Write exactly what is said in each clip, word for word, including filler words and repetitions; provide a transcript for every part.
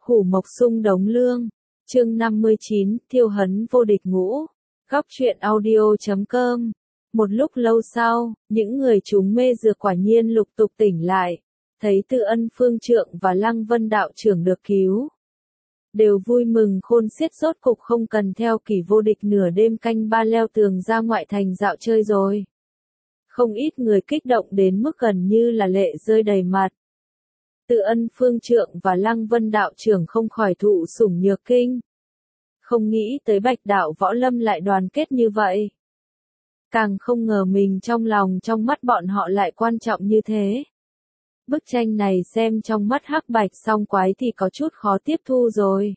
Hủ Mộc Sung Đống Lương. Chương năm mươi chín, Thiêu Hấn Vô Địch Ngũ. Góc truyện audio chấm com. Một lúc lâu sau, những người chúng mê dược quả nhiên lục tục tỉnh lại, thấy Từ Ân Phương Trượng và Lăng Vân đạo trưởng được cứu. Đều vui mừng khôn xiết, rốt cục không cần theo Kỷ Vô Địch nửa đêm canh ba leo tường ra ngoại thành dạo chơi rồi. Không ít người kích động đến mức gần như là lệ rơi đầy mặt. Từ Ân Phương Trượng và Lăng Vân đạo trưởng không khỏi thụ sủng nhược kinh. Không nghĩ tới Bạch đạo võ lâm lại đoàn kết như vậy. Càng không ngờ mình trong lòng trong mắt bọn họ lại quan trọng như thế. Bức tranh này xem trong mắt Hắc Bạch song quái thì có chút khó tiếp thu rồi.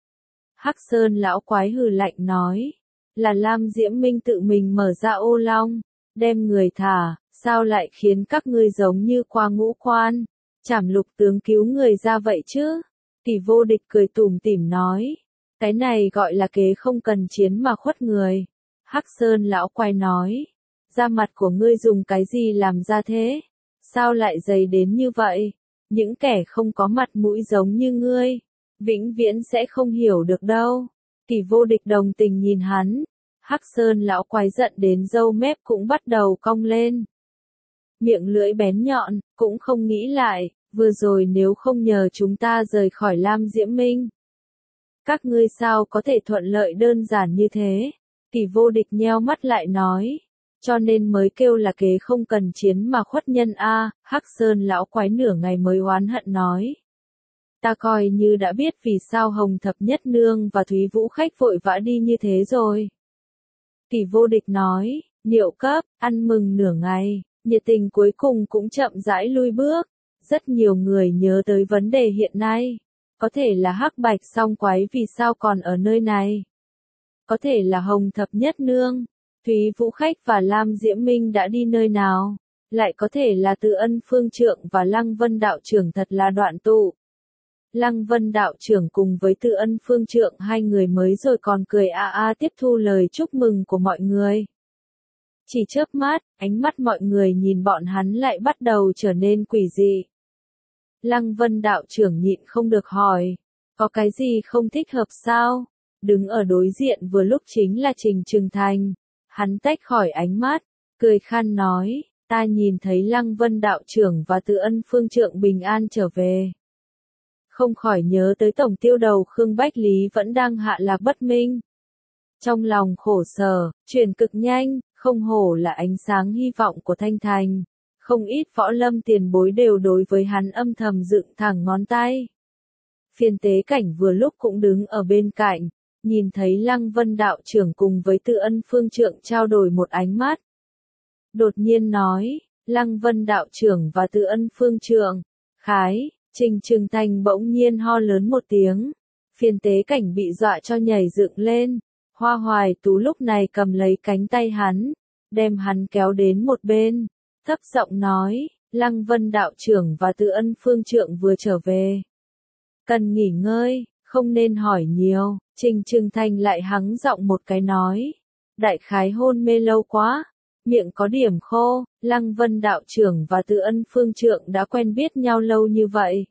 Hắc Sơn lão quái hừ lạnh nói, là Lam Diễm Minh tự mình mở ra ô long, đem người thả, sao lại khiến các ngươi giống như qua ngũ quan, trảm lục tướng cứu người ra vậy chứ? Kỷ Vô Địch cười tủm tỉm nói, cái này gọi là kế không cần chiến mà khuất người. Hắc Sơn lão quái nói, da mặt của ngươi dùng cái gì làm ra thế? Sao lại dày đến như vậy? Những kẻ không có mặt mũi giống như ngươi, vĩnh viễn sẽ không hiểu được đâu. Kỷ Vô Địch đồng tình nhìn hắn. Hắc Sơn lão quái giận đến râu mép cũng bắt đầu cong lên. Miệng lưỡi bén nhọn, cũng không nghĩ lại, vừa rồi nếu không nhờ chúng ta rời khỏi Lam Diễm Minh, các ngươi sao có thể thuận lợi đơn giản như thế? Kỷ Vô Địch nheo mắt lại nói, cho nên mới kêu là kế không cần chiến mà khuất nhân a. Hắc Sơn lão quái nửa ngày mới oán hận nói, ta coi như đã biết vì sao Hồng Thập Nhất Nương và Thúy Vũ Khách vội vã đi như thế rồi. Kỷ Vô Địch nói, Niệu cấp, ăn mừng nửa ngày, nhiệt tình cuối cùng cũng chậm rãi lui bước. Rất nhiều người nhớ tới vấn đề hiện nay. Có thể là Hắc Bạch song quái vì sao còn ở nơi này. Có thể là Hồng Thập Nhất Nương, Thúy Vũ Khách và Lam Diễm Minh đã đi nơi nào. Lại có thể là Từ Ân Phương Trượng và Lăng Vân đạo trưởng thật là đoạn tụ. Lăng Vân đạo trưởng cùng với Từ Ân Phương Trượng hai người mới rồi còn cười a a tiếp thu lời chúc mừng của mọi người. Chỉ chớp mắt, ánh mắt mọi người nhìn bọn hắn lại bắt đầu trở nên quỷ dị. Lăng Vân đạo trưởng nhịn không được hỏi, có cái gì không thích hợp sao? Đứng ở đối diện vừa lúc chính là Trình Trừng Thành. Hắn tách khỏi ánh mắt, cười khan nói, ta nhìn thấy Lăng Vân đạo trưởng và Từ Ân Phương Trượng bình an trở về. Không khỏi nhớ tới tổng tiêu đầu Khương Bách Lý vẫn đang hạ lạc bất minh. Trong lòng khổ sở, chuyển cực nhanh, không hổ là ánh sáng hy vọng của Thanh Thành. Không ít võ lâm tiền bối đều đối với hắn âm thầm dựng thẳng ngón tay. Phiên Tế Cảnh vừa lúc cũng đứng ở bên cạnh, nhìn thấy Lăng Vân đạo trưởng cùng với Từ Ân Phương Trượng trao đổi một ánh mắt. Đột nhiên nói, Lăng Vân đạo trưởng và Từ Ân Phương Trượng, khái. Trình Trừng Thành bỗng nhiên ho lớn một tiếng. Phiên Tế Cảnh bị dọa cho nhảy dựng lên. Hoa Hoài Tú lúc này cầm lấy cánh tay hắn, đem hắn kéo đến một bên, thấp giọng nói, Lăng Vân đạo trưởng và Từ Ân Phương Trượng vừa trở về. Cần nghỉ ngơi, không nên hỏi nhiều. Trình Trừng Thành lại hắng giọng một cái nói, đại khái hôn mê lâu quá, miệng có điểm khô. Lăng Vân đạo trưởng và Từ Ân Phương Trượng đã quen biết nhau lâu như vậy,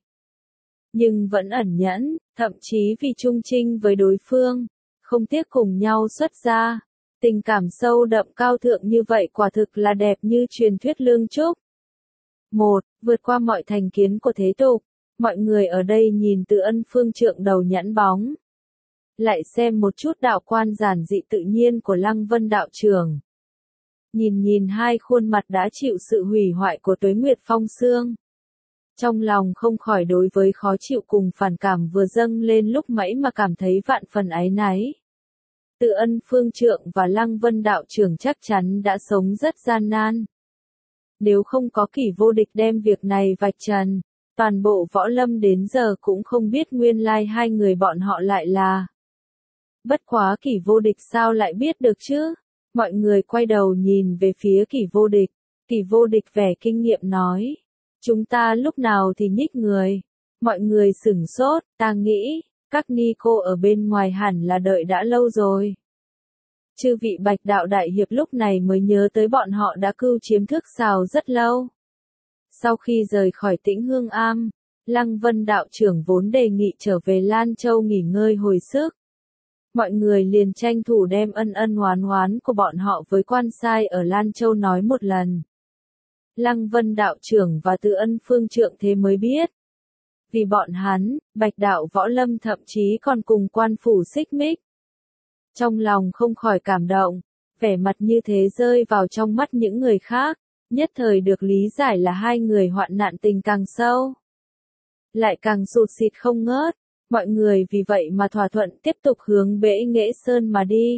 nhưng vẫn ẩn nhẫn, thậm chí vì trung trinh với đối phương, không tiếc cùng nhau xuất gia. Tình cảm sâu đậm cao thượng như vậy quả thực là đẹp như truyền thuyết lương trúc. Một, vượt qua mọi thành kiến của thế tục, mọi người ở đây nhìn Từ Ân Phương Trượng đầu nhẵn bóng, lại xem một chút đạo quan giản dị tự nhiên của Lăng Vân đạo trưởng. Nhìn nhìn hai khuôn mặt đã chịu sự hủy hoại của tuế nguyệt phong sương. Trong lòng không khỏi đối với khó chịu cùng phản cảm vừa dâng lên lúc mãi mà cảm thấy vạn phần áy náy. Từ Ân Phương Trượng và Lăng Vân đạo trưởng chắc chắn đã sống rất gian nan. Nếu không có Kỷ Vô Địch đem việc này vạch trần, toàn bộ võ lâm đến giờ cũng không biết nguyên lai hai người bọn họ lại là. Bất quá Kỷ Vô Địch sao lại biết được chứ? Mọi người quay đầu nhìn về phía Kỷ Vô Địch. Kỷ Vô Địch vẻ kinh nghiệm nói, chúng ta lúc nào thì nhích người. Mọi người sửng sốt, ta nghĩ, các ni cô ở bên ngoài hẳn là đợi đã lâu rồi. Chư vị Bạch đạo đại hiệp lúc này mới nhớ tới bọn họ đã cưu chiếm Thước Sào rất lâu. Sau khi rời khỏi Tĩnh Hương Am, Lăng Vân đạo trưởng vốn đề nghị trở về Lan Châu nghỉ ngơi hồi sức. Mọi người liền tranh thủ đem ân ân oán oán của bọn họ với quan sai ở Lan Châu nói một lần. Lăng Vân đạo trưởng và Từ Ân phương trượng thế mới biết. Vì bọn hắn, Bạch đạo võ lâm thậm chí còn cùng quan phủ xích mích. Trong lòng không khỏi cảm động, vẻ mặt như thế rơi vào trong mắt những người khác, nhất thời được lý giải là hai người hoạn nạn tình càng sâu. Lại càng sụt sịt không ngớt, mọi người vì vậy mà thỏa thuận tiếp tục hướng Bể Nghệ Sơn mà đi.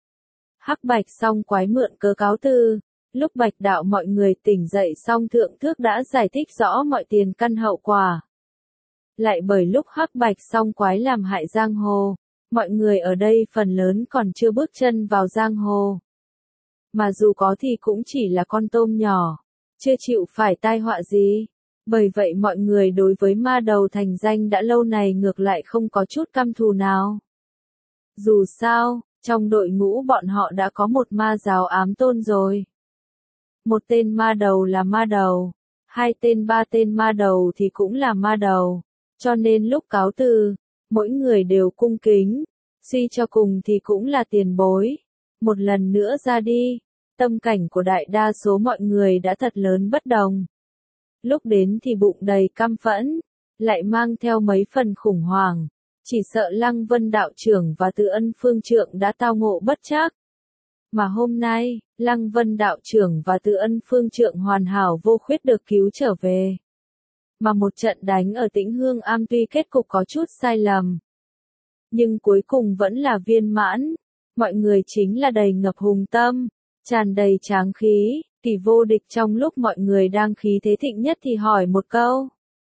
Hắc Bạch Song Quái mượn cớ cáo từ, lúc Bạch đạo mọi người tỉnh dậy xong Thượng Thước đã giải thích rõ mọi tiền căn hậu quả. Lại bởi lúc Hắc Bạch Song Quái làm hại giang hồ, mọi người ở đây phần lớn còn chưa bước chân vào giang hồ. Mà dù có thì cũng chỉ là con tôm nhỏ, chưa chịu phải tai họa gì. Bởi vậy mọi người đối với ma đầu thành danh đã lâu này ngược lại không có chút căm thù nào. Dù sao, trong đội ngũ bọn họ đã có một ma giáo ám tôn rồi. Một tên ma đầu là ma đầu, hai tên ba tên ma đầu thì cũng là ma đầu, cho nên lúc cáo từ, mỗi người đều cung kính, suy cho cùng thì cũng là tiền bối. Một lần nữa ra đi, tâm cảnh của đại đa số mọi người đã thật lớn bất đồng. Lúc đến thì bụng đầy căm phẫn, lại mang theo mấy phần khủng hoảng, chỉ sợ Lăng Vân đạo trưởng và Từ Ân phương trượng đã tao ngộ bất trắc. Mà hôm nay, Lăng Vân đạo trưởng và Từ Ân phương trượng hoàn hảo vô khuyết được cứu trở về. Mà một trận đánh ở Tĩnh Hương Am tuy kết cục có chút sai lầm, nhưng cuối cùng vẫn là viên mãn, mọi người chính là đầy ngập hùng tâm, tràn đầy tráng khí. Kỳ Vô Địch trong lúc mọi người đang khí thế thịnh nhất thì hỏi một câu.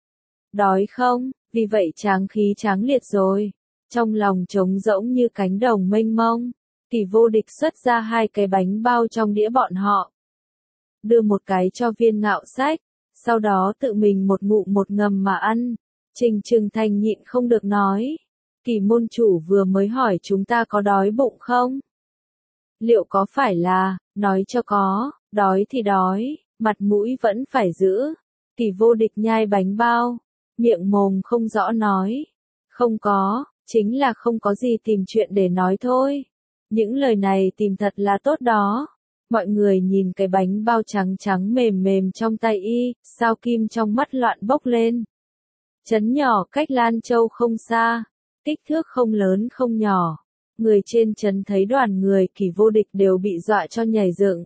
Đói không? Vì vậy tráng khí tráng liệt rồi. Trong lòng trống rỗng như cánh đồng mênh mông. Kỳ Vô Địch xuất ra hai cái bánh bao trong đĩa bọn họ. Đưa một cái cho Viên Ngạo Sách. Sau đó tự mình một ngụm một ngầm mà ăn. Trình Trừng Thành nhịn không được nói. Kỳ môn chủ vừa mới hỏi chúng ta có đói bụng không? Liệu có phải là, nói cho có. Đói thì đói, mặt mũi vẫn phải giữ. Kỳ Vô Địch nhai bánh bao, miệng mồm không rõ nói. Không có, chính là không có gì tìm chuyện để nói thôi. Những lời này tìm thật là tốt đó. Mọi người nhìn cái bánh bao trắng trắng mềm mềm trong tay y, sao kim trong mắt loạn bốc lên. Trấn nhỏ cách Lan Châu không xa, kích thước không lớn không nhỏ. Người trên trấn thấy đoàn người Kỳ Vô Địch đều bị dọa cho nhảy dựng.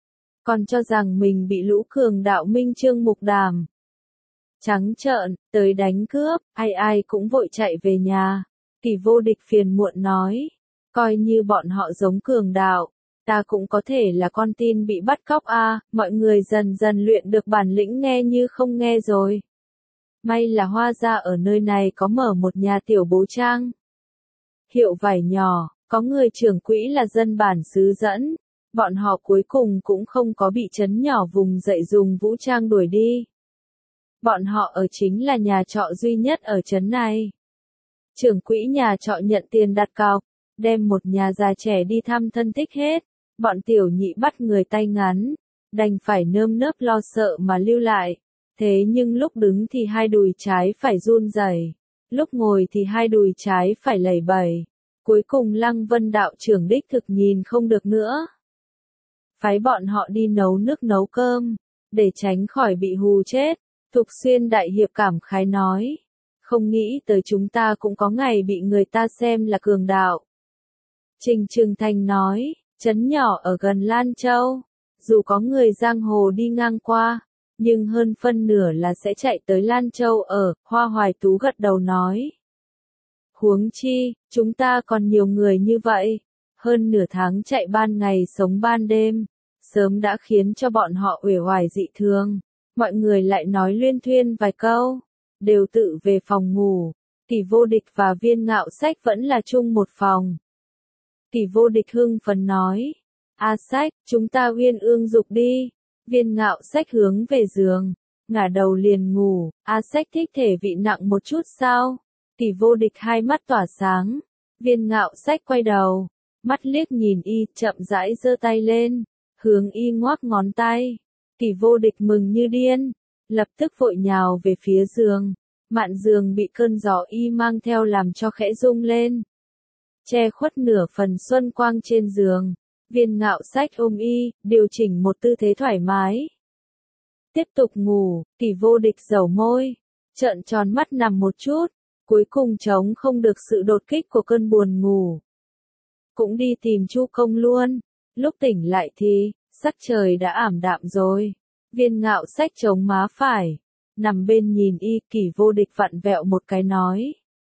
Còn cho rằng mình bị lũ cường đạo minh trương mục đàm. Trắng trợn, tới đánh cướp, ai ai cũng vội chạy về nhà. Kỳ Vô Địch phiền muộn nói, coi như bọn họ giống cường đạo, ta cũng có thể là con tin bị bắt cóc a. À, mọi người dần dần luyện được bản lĩnh nghe như không nghe rồi. May là Hoa gia ở nơi này có mở một nhà tiểu bố trang. Hiệu vải nhỏ, có người trưởng quỹ là dân bản xứ dẫn. Bọn họ cuối cùng cũng không có bị trấn nhỏ vùng dậy dùng vũ trang đuổi đi. Bọn họ ở chính là nhà trọ duy nhất ở trấn này. Trưởng quỹ nhà trọ nhận tiền đặt cọc, đem một nhà già trẻ đi thăm thân thích hết. Bọn tiểu nhị bắt người tay ngắn, đành phải nơm nớp lo sợ mà lưu lại. Thế nhưng lúc đứng thì hai đùi trái phải run rẩy, lúc ngồi thì hai đùi trái phải lẩy bẩy. Cuối cùng Lăng Vân đạo trưởng đích thực nhìn không được nữa. Phái bọn họ đi nấu nước nấu cơm, để tránh khỏi bị hù chết. Thục Xuyên đại hiệp cảm khái nói, không nghĩ tới chúng ta cũng có ngày bị người ta xem là cường đạo. Trình Trừng Thành nói, trấn nhỏ ở gần Lan Châu, dù có người giang hồ đi ngang qua, nhưng hơn phân nửa là sẽ chạy tới Lan Châu ở. Hoa Hoài Tú gật đầu nói, huống chi, chúng ta còn nhiều người như vậy, hơn nửa tháng chạy ban ngày sống ban đêm, sớm đã khiến cho bọn họ uể oải dị thường. Mọi người lại nói luyên thuyên vài câu, đều tự về phòng ngủ. Kỳ Vô Địch và Viên Ngạo Sách vẫn là chung một phòng. Kỳ Vô Địch hưng phấn nói, A Sách, chúng ta uyên ương dục đi. Viên Ngạo Sách hướng về giường, ngả đầu liền ngủ. A Sách thích thể vị nặng một chút sao? Kỳ Vô Địch hai mắt tỏa sáng. Viên Ngạo Sách quay đầu, mắt liếc nhìn y, chậm rãi giơ tay lên, hướng y ngoắc ngón tay. Kỳ Vô Địch mừng như điên, lập tức vội nhào về phía giường, Mạn giường bị cơn gió y mang theo làm cho khẽ rung lên. Che khuất nửa phần xuân quang trên giường. Viên Ngạo Sách ôm y, điều chỉnh một tư thế thoải mái. Tiếp tục ngủ, Kỷ Vô Địch dầu môi, trợn tròn mắt nằm một chút, cuối cùng chống không được sự đột kích của cơn buồn ngủ. Cũng đi tìm Chu Công luôn, lúc tỉnh lại thì, sắc trời đã ảm đạm rồi. Viên Ngạo Sách chống má phải, nằm bên nhìn y, Kỷ Vô Địch vặn vẹo một cái nói.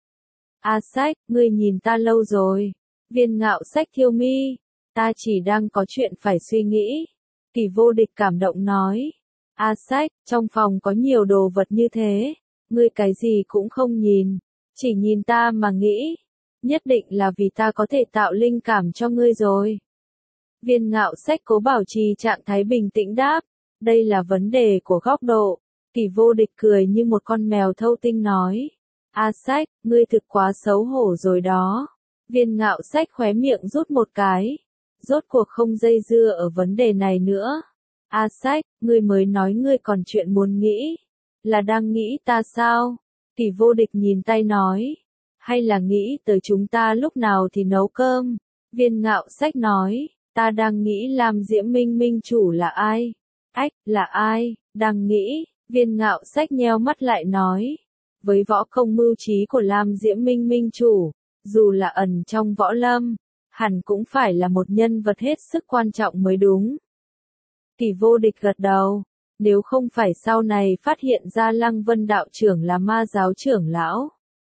A Sách, ngươi nhìn ta lâu rồi. Viên Ngạo Sách thiêu mi, ta chỉ đang có chuyện phải suy nghĩ. Kỷ Vô Địch cảm động nói. A Sách, trong phòng có nhiều đồ vật như thế, ngươi cái gì cũng không nhìn, chỉ nhìn ta mà nghĩ, nhất định là vì ta có thể tạo linh cảm cho ngươi rồi. Viên Ngạo Sách cố bảo trì trạng thái bình tĩnh đáp, đây là vấn đề của góc độ. Kỷ Vô Địch cười như một con mèo thâu tinh nói, A Sách, ngươi thực quá xấu hổ rồi đó. Viên Ngạo Sách khóe miệng rút một cái, rốt cuộc không dây dưa ở vấn đề này nữa. A Sách, ngươi mới nói ngươi còn chuyện muốn nghĩ, là đang nghĩ ta sao? Kỷ Vô Địch nhìn tay nói, hay là nghĩ tới chúng ta lúc nào thì nấu cơm? Viên Ngạo Sách nói, ta đang nghĩ Lam Diễm Minh Minh chủ là ai? Ách, là ai? Đang nghĩ, Viên Ngạo Sách nheo mắt lại nói, với võ công mưu trí của Lam Diễm Minh Minh chủ, dù là ẩn trong võ lâm, hẳn cũng phải là một nhân vật hết sức quan trọng mới đúng. Kỷ Vô Địch gật đầu, nếu không phải sau này phát hiện ra Lăng Vân đạo trưởng là ma giáo trưởng lão.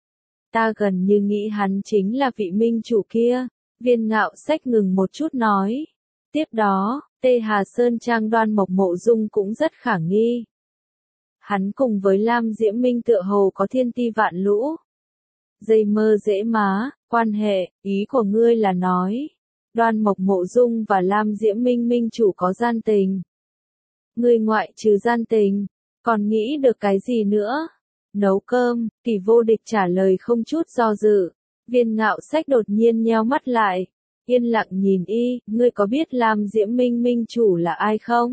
Ta gần như nghĩ hắn chính là vị minh chủ kia. Viên Ngạo Sách ngừng một chút nói. Tiếp đó, Tê Hà Sơn Trang Đoan Mộc Mộ Dung cũng rất khả nghi. Hắn cùng với Lam Diễm Minh tựa hồ có thiên ti vạn lũ. Dây mơ dễ má, quan hệ, ý của ngươi là nói. Đoan Mộc Mộ Dung và Lam Diễm Minh Minh chủ có gian tình. Ngươi ngoại trừ gian tình, còn nghĩ được cái gì nữa? Nấu cơm, Kỷ Vô Địch trả lời không chút do dự. Viên Ngạo Sách đột nhiên nheo mắt lại, yên lặng nhìn y, ngươi có biết Lam Diễm Minh Minh chủ là ai không?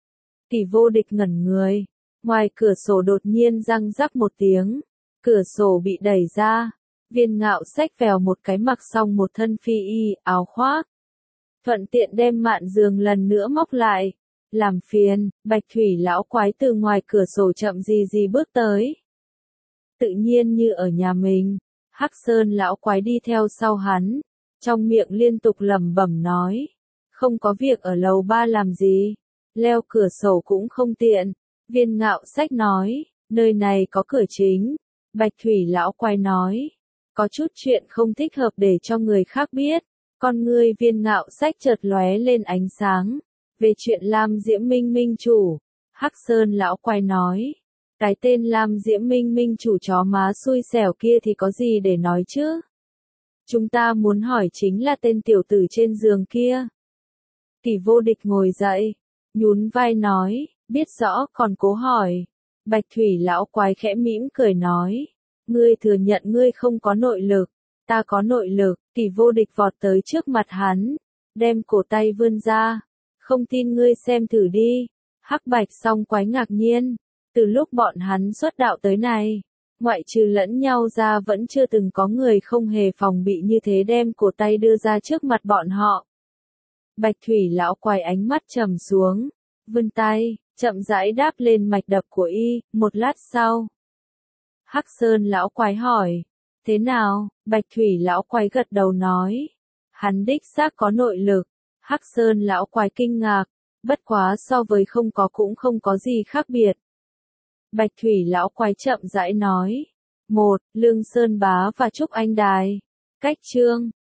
Kỷ Vô Địch ngẩn người, ngoài cửa sổ đột nhiên răng rắc một tiếng, cửa sổ bị đẩy ra. Viên Ngạo Sách vèo một cái mặc xong một thân phi y, áo khoác. Thuận tiện đem mạn giường lần nữa móc lại. Làm phiền, Bạch Thủy lão quái từ ngoài cửa sổ chậm gì gì bước tới. Tự nhiên như ở nhà mình, Hắc Sơn lão quái đi theo sau hắn, trong miệng liên tục lẩm bẩm nói. Không có việc ở lầu ba làm gì, leo cửa sổ cũng không tiện. Viên Ngạo Sách nói, nơi này có cửa chính. Bạch Thủy lão quái nói, có chút chuyện không thích hợp để cho người khác biết. Con ngươi Viên Ngạo Sách chợt lóe lên ánh sáng. Về chuyện Lam Diễm Minh Minh chủ, Hắc Sơn lão quái nói, cái tên Lam Diễm Minh Minh chủ chó má xui xẻo kia thì có gì để nói chứ? Chúng ta muốn hỏi chính là tên tiểu tử trên giường kia. Kỷ Vô Địch ngồi dậy, nhún vai nói, biết rõ còn cố hỏi. Bạch Thủy lão quái khẽ mỉm cười nói, ngươi thừa nhận ngươi không có nội lực, ta có nội lực. Kỷ Vô Địch vọt tới trước mặt hắn, đem cổ tay vươn ra. Không tin ngươi xem thử đi. Hắc Bạch song quái ngạc nhiên, từ lúc bọn hắn xuất đạo tới này, ngoại trừ lẫn nhau ra vẫn chưa từng có người không hề phòng bị như thế đem cổ tay đưa ra trước mặt bọn họ. Bạch Thủy lão quái ánh mắt trầm xuống, vươn tay, chậm rãi đáp lên mạch đập của y. Một lát sau, Hắc Sơn lão quái hỏi, thế nào? Bạch Thủy lão quái gật đầu nói, hắn đích xác có nội lực. Hắc Sơn lão quái kinh ngạc, bất quá so với không có cũng không có gì khác biệt. Bạch Thủy lão quái chậm rãi nói, một, Lương Sơn Bá và Trúc Anh Đài. Cách chương